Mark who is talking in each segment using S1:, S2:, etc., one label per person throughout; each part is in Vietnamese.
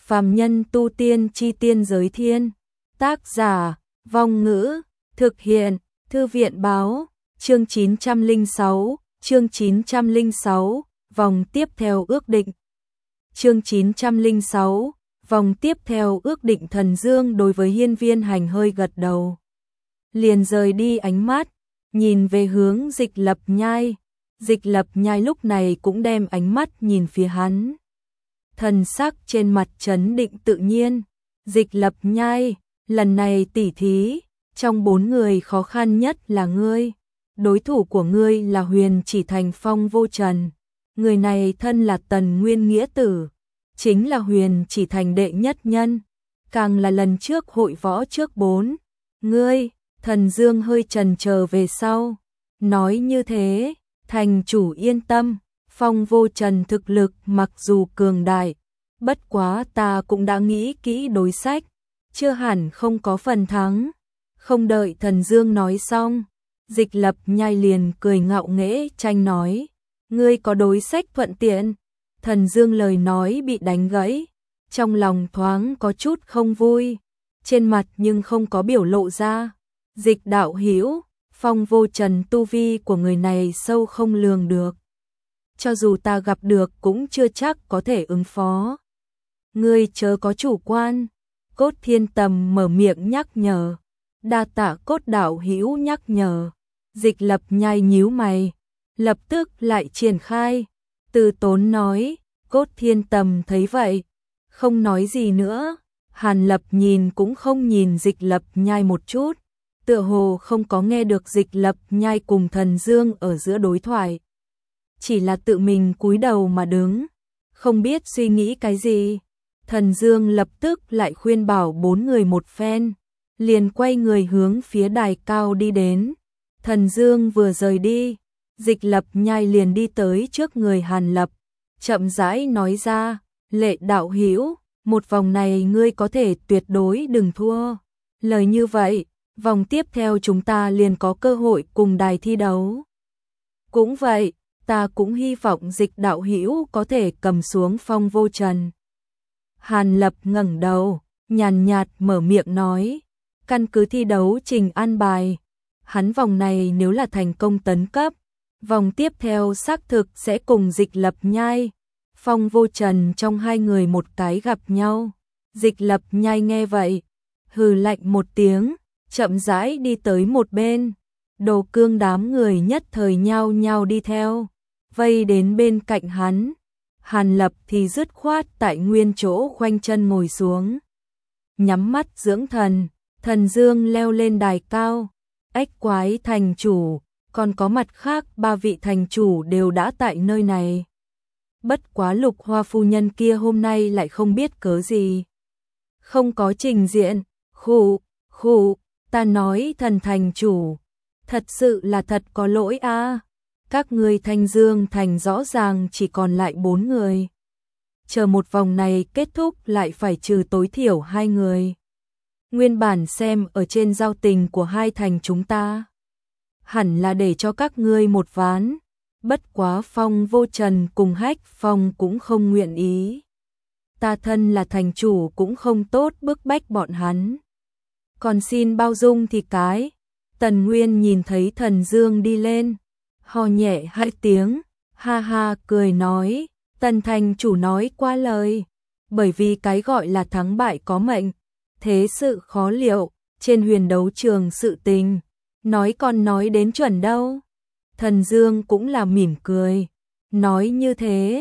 S1: Phàm nhân tu tiên chi tiên giới thiên. Tác giả, Vong Ngữ, thực hiện, Thư viện báo, chương 906, vòng tiếp theo ước định. Chương 906, vòng tiếp theo ước định. Thần Dương đối với Hiên Viên Hành hơi gật đầu. Liền rời đi ánh mắt, nhìn về hướng Dịch Lập Nhai. Dịch Lập Nhai lúc này cũng đem ánh mắt nhìn phía hắn. Thần sắc trên mặt trấn định tự nhiên. Dịch Lập Nhai, lần này tỉ thí, trong 4 người khó khăn nhất là ngươi. Đối thủ của ngươi là Huyền Chỉ Thành Phong Vô Trần. Người này thân là Tần Nguyên nghĩa tử, chính là Huyền Chỉ Thành đệ nhất nhân, càng là lần trước hội võ trước 4. Ngươi, Thần Dương hơi chần chờ về sau, nói như thế, thành chủ yên tâm, Phong Vô Trần thực lực mặc dù cường đại, bất quá ta cũng đã nghĩ kỹ đối sách, chưa hẳn không có phần thắng. Không đợi Thần Dương nói xong, Dịch Lập Nhai liền cười ngạo nghễ tranh nói, ngươi có đối sách thuận tiện. Thần Dương lời nói bị đánh gãy, trong lòng thoáng có chút không vui, trên mặt nhưng không có biểu lộ ra. Dịch đạo hữu, Phong Vô Trần tu vi của người này sâu không lường được, cho dù ta gặp được cũng chưa chắc có thể ứng phó. Ngươi chớ có chủ quan. Cốt Thiên Tầm mở miệng nhắc nhở. Đa tạ Cốt đạo hữu nhắc nhở. Dịch Lập Nhai nhíu mày, lập tức lại triển khai. Từ tốn nói. Cốt Thiên Tầm thấy vậy, không nói gì nữa. Hàn Lập nhìn cũng không nhìn Dịch Lập Nhai một chút, tựa hồ không có nghe được Dịch Lập Nhai cùng Thần Dương ở giữa đối thoại, chỉ là tự mình cúi đầu mà đứng, không biết suy nghĩ cái gì. Thần Dương lập tức lại khuyên bảo 4 người một phen, liền quay người hướng phía đài cao đi đến. Thần Dương vừa rời đi, Dịch Lập Nhai liền đi tới trước người Hàn Lập, chậm rãi nói ra, Lệ đạo hữu, một vòng này ngươi có thể tuyệt đối đừng thua. Lời như vậy, vòng tiếp theo chúng ta liền có cơ hội cùng đài thi đấu. Cũng vậy, ta cũng hy vọng Dịch đạo hữu có thể cầm xuống Phong Vô Trần. Hàn Lập ngẩng đầu, nhàn nhạt mở miệng nói, căn cứ thi đấu trình an bài, hắn vòng này nếu là thành công tấn cấp, vòng tiếp theo xác thực sẽ cùng Dịch Lập Nhai, Phong Vô Trần trong hai người một cái gặp nhau. Dịch Lập Nhai nghe vậy, hừ lạnh một tiếng, chậm rãi đi tới một bên. Đồ Cương đám người nhất thời nhao nhao đi theo, vây đến bên cạnh hắn. Hàn Lập thì dứt khoát tại nguyên chỗ khoanh chân ngồi xuống, nhắm mắt dưỡng thần. Thần Dương leo lên đài cao. Ếch Quái thành chủ, còn có mặt khác 3 vị thành chủ đều đã tại nơi này. Bất quá Lục Hoa phu nhân kia hôm nay lại không biết cớ gì không có trình diện. Khụ, ta nói Thần thành chủ, thật sự là thật có lỗi a. Các ngươi Thanh Dương thành rõ ràng chỉ còn lại 4 người. Chờ một vòng này kết thúc lại phải trừ tối thiểu 2 người. Nguyên bản xem ở trên giao tình của hai thành chúng ta, hẳn là để cho các ngươi một ván. Bất quá Phong Vô Trần cùng Hách Phong cũng không nguyện ý. Ta thân là thành chủ cũng không tốt bức bách bọn hắn, còn xin bao dung thì cái. Tần Nguyên nhìn thấy Thần Dương đi lên, ho nhẹ 2 tiếng, ha ha cười nói, Tần thành chủ nói qua lời, bởi vì cái gọi là thắng bại có mệnh, thế sự khó liệu, trên huyền đấu trường sự tình, nói còn nói đến chuẩn đâu. Thần Dương cũng là mỉm cười, nói như thế.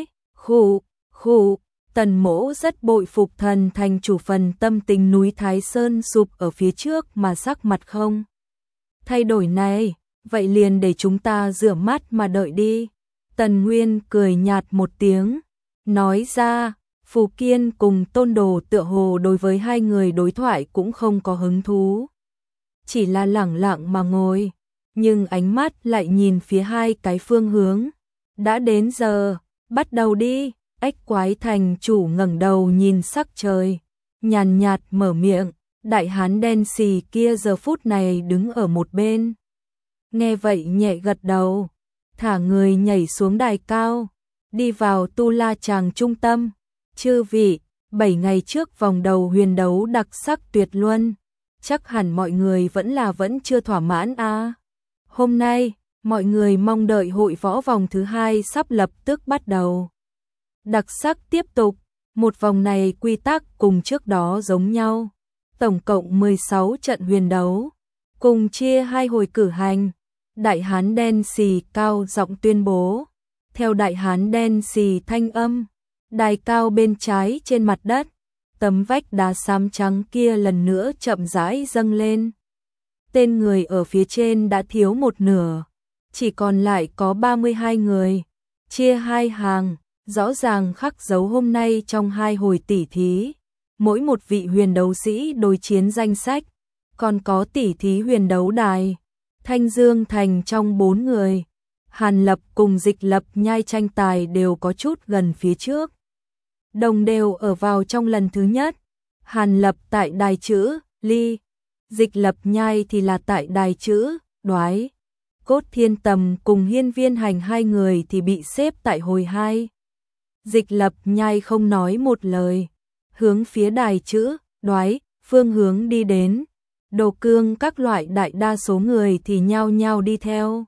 S1: Khụ, Tần mỗ rất bội phục Thần thành chủ phần tâm tình núi Thái Sơn sụp ở phía trước mà sắc mặt không thay đổi này, vậy liền để chúng ta rửa mắt mà đợi đi. Tần Nguyên cười nhạt một tiếng, nói ra, Phù Kiên cùng Tôn Đồ tựa hồ đối với hai người đối thoại cũng không có hứng thú, chỉ là lẳng lặng mà ngồi, nhưng ánh mắt lại nhìn phía hai cái phương hướng. Đã đến giờ, bắt đầu đi. Ếch Quái thành chủ ngẩng đầu nhìn sắc trời, nhàn nhạt mở miệng. Đại hán đen xì kia giờ phút này đứng ở một bên, nghe vậy nhẹ gật đầu, thả người nhảy xuống đài cao, đi vào tu la tràng trung tâm. Chư vị, 7 ngày trước vòng đầu huyền đấu đặc sắc tuyệt luân, chắc hẳn mọi người vẫn chưa thỏa mãn à. Hôm nay, mọi người mong đợi hội võ vòng thứ 2 sắp lập tức bắt đầu. Đặc sắc tiếp tục, một vòng này quy tắc cùng trước đó giống nhau. Tổng cộng 16 trận huyền đấu, cùng chia 2 hồi cử hành. Đại hán đen xì cao giọng tuyên bố. Theo đại hán đen xì thanh âm, đài cao bên trái trên mặt đất, tấm vách đá xám trắng kia lần nữa chậm rãi dâng lên. Tên người ở phía trên đã thiếu một nửa, chỉ còn lại có 32 người, chia 2 hàng, rõ ràng khắc dấu hôm nay trong 2 hồi tỉ thí. Mỗi một vị huyền đấu sĩ đối chiến danh sách, còn có tỉ thí huyền đấu đài. Thanh Dương Thành trong 4 người, Hàn Lập cùng Dịch Lập Nhai tranh tài đều có chút gần phía trước. Đồng đều ở vào trong lần thứ nhất. Hàn Lập tại đài chữ ly, Dịch Lập Nhai thì là tại đài chữ đoái. Cốt Thiên Tầm cùng Hiên Viên Hành 2 người thì bị xếp tại hồi 2. Dịch Lập Nhai không nói một lời, hướng phía đài chữ đoái phương hướng đi đến. Đồ Cương các loại đại đa số người thì nhao nhao đi theo.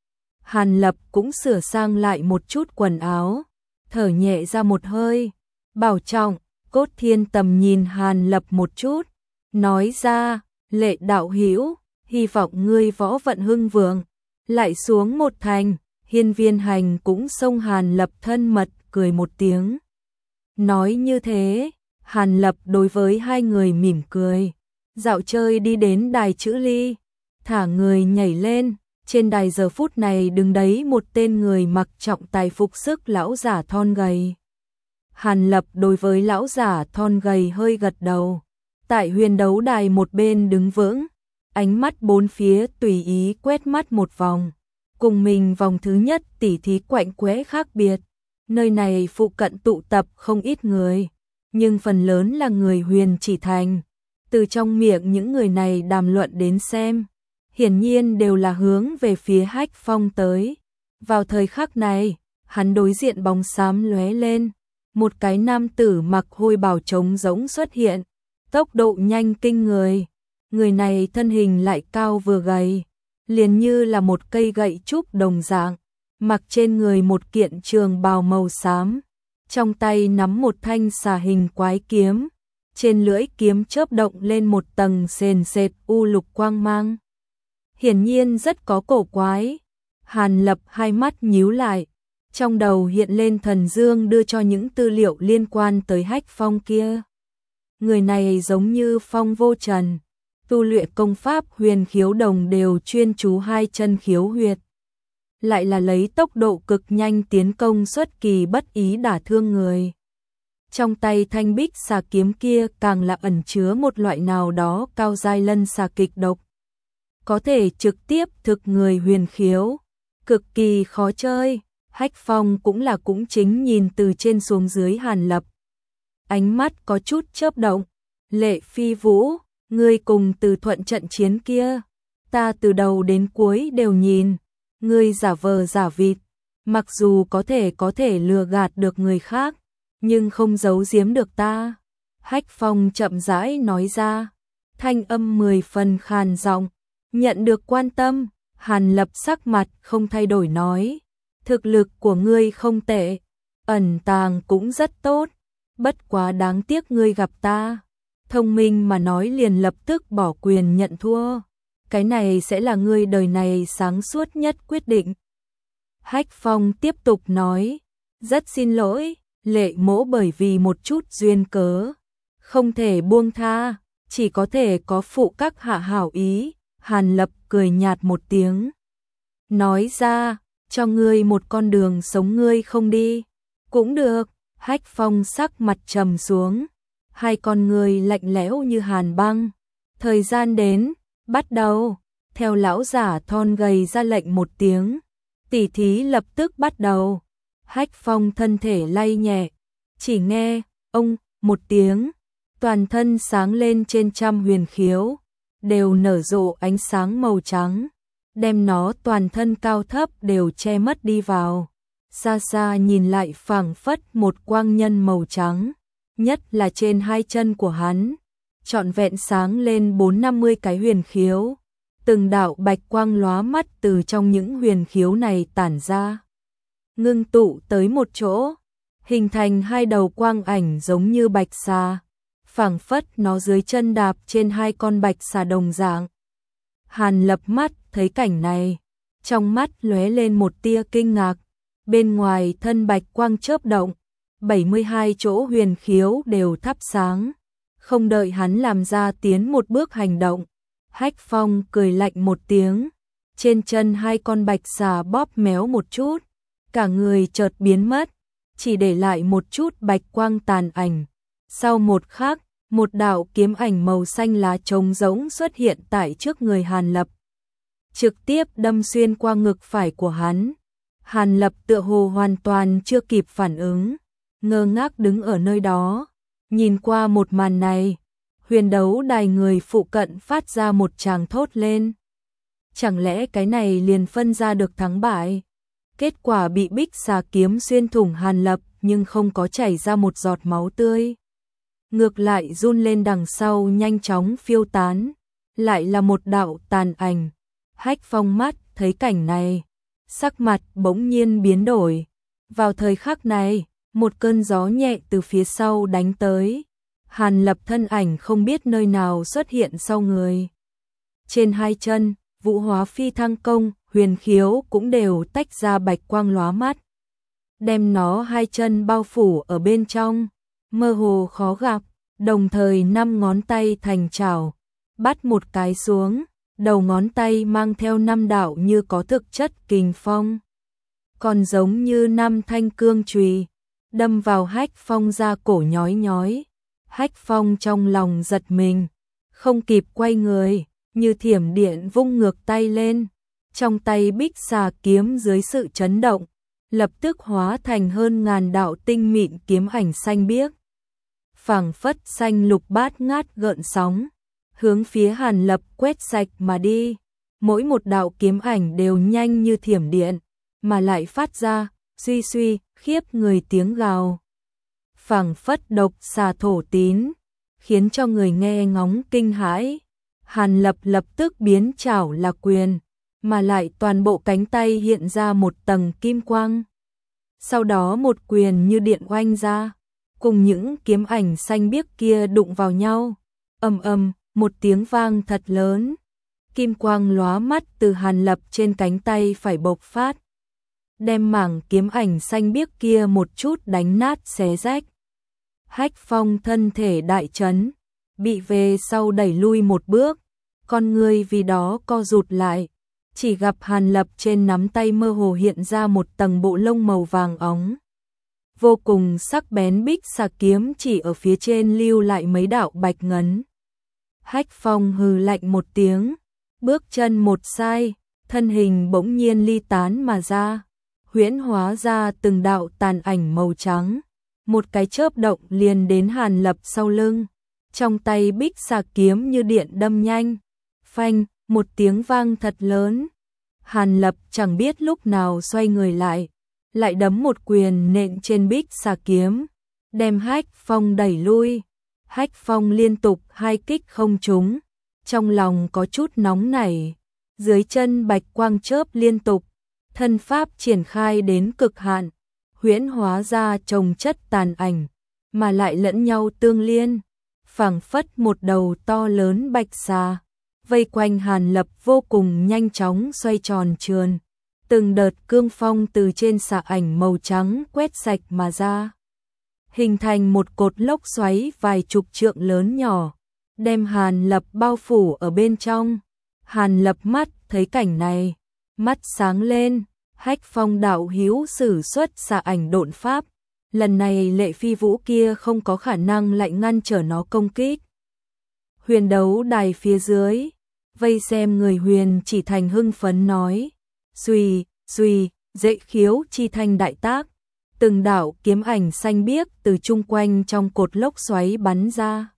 S1: Hàn Lập cũng sửa sang lại một chút quần áo, thở nhẹ ra một hơi. Bảo trọng. Cốt Thiên Tầm nhìn Hàn Lập một chút, nói ra, Lệ đạo hữu, hy vọng ngươi võ vận hưng vượng. Lại xuống một thành, Hiên Viên Hành cũng xông Hàn Lập thân mật cười một tiếng. Nói như thế, Hàn Lập đối với 2 người mỉm cười, dạo chơi đi đến đài chữ ly, thả người nhảy lên. Trên đài giờ phút này đứng đấy một tên người mặc trọng tài phục sức lão giả thon gầy. Hàn Lập đối với lão giả thon gầy hơi gật đầu. Tại huyền đấu đài một bên đứng vững, ánh mắt bốn phía tùy ý quét mắt một vòng. Cùng mình vòng thứ nhất tỉ thí quạnh quẽ khác biệt. Nơi này phụ cận tụ tập không ít người, nhưng phần lớn là người Huyền Chỉ Thành. Từ trong miệng những người này đàm luận đến xem, hiển nhiên đều là hướng về phía Hách Phong tới. Vào thời khắc này, hắn đối diện bóng xám lóe lên, một cái nam tử mặc hôi bào trống rỗng xuất hiện, tốc độ nhanh kinh người. Người này thân hình lại cao vừa gầy, liền như là một cây gậy trúc đồng dạng, mặc trên người một kiện trường bào màu xám, trong tay nắm một thanh xà hình quái kiếm, trên lưỡi kiếm chớp động lên một tầng sền sệt u lục quang mang. Hiển nhiên rất có cổ quái. Hàn Lập hai mắt nhíu lại, trong đầu hiện lên Thần Dương đưa cho những tư liệu liên quan tới Hách Phong kia. Người này giống như Phong Vô Trần, tu luyện công pháp Huyền Khiếu Đồng đều chuyên chú 2 chân khiếu huyệt, lại là lấy tốc độ cực nhanh tiến công xuất kỳ bất ý đả thương người. Trong tay thanh bích xà kiếm kia càng là ẩn chứa một loại nào đó cao giai lân xà kịch độc, có thể trực tiếp thực người huyền khiếu, cực kỳ khó chơi. Hách Phong cũng chính nhìn từ trên xuống dưới Hàn Lập, ánh mắt có chút chớp động. Lệ Phi Vũ, ngươi cùng Từ Thuận trận chiến kia, ta từ đầu đến cuối đều nhìn, ngươi giả vờ giả vịt, mặc dù có thể lừa gạt được người khác, nhưng không giấu giếm được ta. Hách Phong chậm rãi nói ra, thanh âm 10 phần khàn giọng. Nhận được quan tâm, Hàn Lập sắc mặt không thay đổi nói, thực lực của ngươi không tệ, ẩn tàng cũng rất tốt, bất quá đáng tiếc ngươi gặp ta. Thông minh mà nói liền lập tức bỏ quyền nhận thua, cái này sẽ là ngươi đời này sáng suốt nhất quyết định. Hách Phong tiếp tục nói, rất xin lỗi, Lệ mỗ bởi vì một chút duyên cớ, không thể buông tha, chỉ có thể có phụ các hạ hảo ý. Hàn Lập cười nhạt một tiếng, nói ra, cho ngươi một con đường sống ngươi không đi, cũng được. Hách Phong sắc mặt trầm xuống, hai con ngươi lạnh lẽo như hàn băng. Thời gian đến, bắt đầu. Theo lão giả thon gầy ra lệnh một tiếng, tỉ thí lập tức bắt đầu. Hách Phong thân thể lay nhẹ, chỉ nghe ông một tiếng, toàn thân sáng lên trên trăm huyền khiếu, đều nở rộ ánh sáng màu trắng, đem nó toàn thân cao thấp đều che mất đi vào. Xa xa nhìn lại phảng phất một quang nhân màu trắng, nhất là trên hai chân của hắn, trọn vẹn sáng lên 4-50 cái huyền khiếu. Từng đạo bạch quang lóa mắt từ trong những huyền khiếu này tản ra, ngưng tụ tới một chỗ, hình thành hai đầu quang ảnh giống như bạch xà, phảng phất nó dưới chân đạp trên hai con bạch xà đồng dạng. Hàn Lập mắt thấy cảnh này, trong mắt lóe lên một tia kinh ngạc, bên ngoài thân bạch quang chớp động, 72 chỗ huyền khiếu đều thắp sáng. Không đợi hắn làm ra tiến một bước hành động, Hách Phong cười lạnh một tiếng, trên chân hai con bạch xà bóp méo một chút, cả người chợt biến mất, chỉ để lại một chút bạch quang tàn ảnh. Sau một khắc, một đạo kiếm ảnh màu xanh lá trống rỗng xuất hiện tại trước người Hàn Lập, trực tiếp đâm xuyên qua ngực phải của hắn. Hàn Lập tựa hồ hoàn toàn chưa kịp phản ứng, ngơ ngác đứng ở nơi đó, nhìn qua một màn này. Huyền đấu đài người phụ cận phát ra một tràng thốt lên. Chẳng lẽ cái này liền phân ra được thắng bại? Kết quả bị bích xà kiếm xuyên thủng Hàn Lập nhưng không có chảy ra một giọt máu tươi. Ngược lại run lên đằng sau nhanh chóng phiêu tán. Lại là một đạo tàn ảnh. Hách Phong mắt thấy cảnh này, sắc mặt bỗng nhiên biến đổi. Vào thời khắc này, một cơn gió nhẹ từ phía sau đánh tới. Hàn Lập thân ảnh không biết nơi nào xuất hiện sau người. Trên hai chân, Vũ Hóa Phi Thăng Công, huyền khiếu cũng đều tách ra bạch quang lóa mắt, đem nó hai chân bao phủ ở bên trong, mơ hồ khó gặp, đồng thời 5 ngón tay thành chảo, bắt một cái xuống, đầu ngón tay mang theo 5 đạo như có thực chất kình phong, còn giống như 5 thanh cương chùy, đâm vào Hách Phong da cổ nhói nhói. Hách Phong trong lòng giật mình, không kịp quay người, như thiểm điện vung ngược tay lên, trong tay bích xà kiếm dưới sự chấn động, lập tức hóa thành hơn ngàn đạo tinh mịn kiếm ảnh xanh biếc, phảng phất xanh lục bát ngát gợn sóng, hướng phía Hàn Lập quét sạch mà đi. Mỗi một đạo kiếm ảnh đều nhanh như thiểm điện, mà lại phát ra suy suy khiếp người tiếng gào, phảng phất độc xà thổ tín, khiến cho người nghe ngóng kinh hãi. Hàn Lập lập tức biến chảo là quyền, mà lại toàn bộ cánh tay hiện ra một tầng kim quang. Sau đó một quyền như điện oanh ra, cùng những kiếm ảnh xanh biếc kia đụng vào nhau. Ầm ầm, một tiếng vang thật lớn. Kim quang lóa mắt từ Hàn Lập trên cánh tay phải bộc phát, đem mảng kiếm ảnh xanh biếc kia một chút đánh nát xé rách. Hách Phong thân thể đại chấn, bị về sau đẩy lui một bước, con người vì đó co rụt lại, chỉ gặp Hàn Lập trên nắm tay mơ hồ hiện ra một tầng bộ lông màu vàng óng. Vô cùng sắc bén bích xà kiếm chỉ ở phía trên lưu lại mấy đạo bạch ngấn. Hách Phong hừ lạnh một tiếng, bước chân một sai, thân hình bỗng nhiên ly tán mà ra, huyễn hóa ra từng đạo tàn ảnh màu trắng. Một cái chớp động liền đến Hàn Lập sau lưng, trong tay bích xà kiếm như điện đâm nhanh, phanh, một tiếng vang thật lớn. Hàn Lập chẳng biết lúc nào xoay người lại đấm một quyền nện trên bích xà kiếm, đem Hách Phong đẩy lui. Hách Phong liên tục 2 kích không trúng, trong lòng có chút nóng nảy, dưới chân bạch quang chớp liên tục, thân pháp triển khai đến cực hạn, huyễn hóa ra chồng chất tàn ảnh, mà lại lẫn nhau tương liên, phảng phất một đầu to lớn bạch xà, vây quanh Hàn Lập vô cùng nhanh chóng xoay tròn trườn. Từng đợt cương phong từ trên xà ảnh màu trắng quét sạch mà ra, hình thành một cột lốc xoáy vài chục trượng lớn nhỏ, đem Hàn Lập bao phủ ở bên trong. Hàn Lập mắt thấy cảnh này, mắt sáng lên. Hách Phong đạo hữu sử xuất xà ảnh độn pháp, lần này Lệ Phi Vũ kia không có khả năng lại ngăn trở nó công kích. Huyền đấu đài phía dưới, vây xem người huyền chỉ thành hưng phấn nói, suy, suy, dễ khiếu chi thanh đại tác, từng đạo kiếm ảnh xanh biếc từ chung quanh trong cột lốc xoáy bắn ra,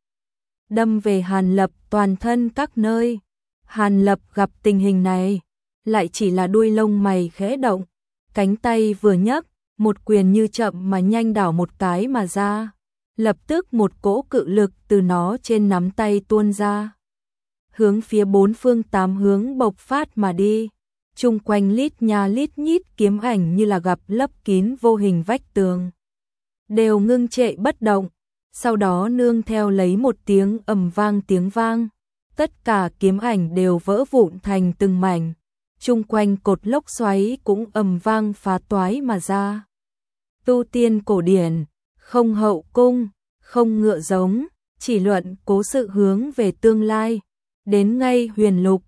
S1: đâm về Hàn Lập toàn thân các nơi. Hàn Lập gặp tình hình này, lại chỉ là đuôi lông mày khẽ động, cánh tay vừa nhấc, một quyền như chậm mà nhanh đảo một cái mà ra, Lập tức một cỗ cự lực từ nó trên nắm tay tuôn ra, hướng phía bốn phương tám hướng bộc phát mà đi. Chung quanh lít nha lít nhít kiếm ảnh như là gặp lấp kín vô hình vách tường, đều ngưng trệ bất động, sau đó nương theo lấy một tiếng ầm vang tiếng vang, tất cả kiếm ảnh đều vỡ vụn thành từng mảnh, chung quanh cột lốc xoáy cũng ầm vang phá toái mà ra. Tu tiên cổ điển, không hậu cung, không ngựa giống, chỉ luận cố sự hướng về tương lai, đến ngay huyền lục,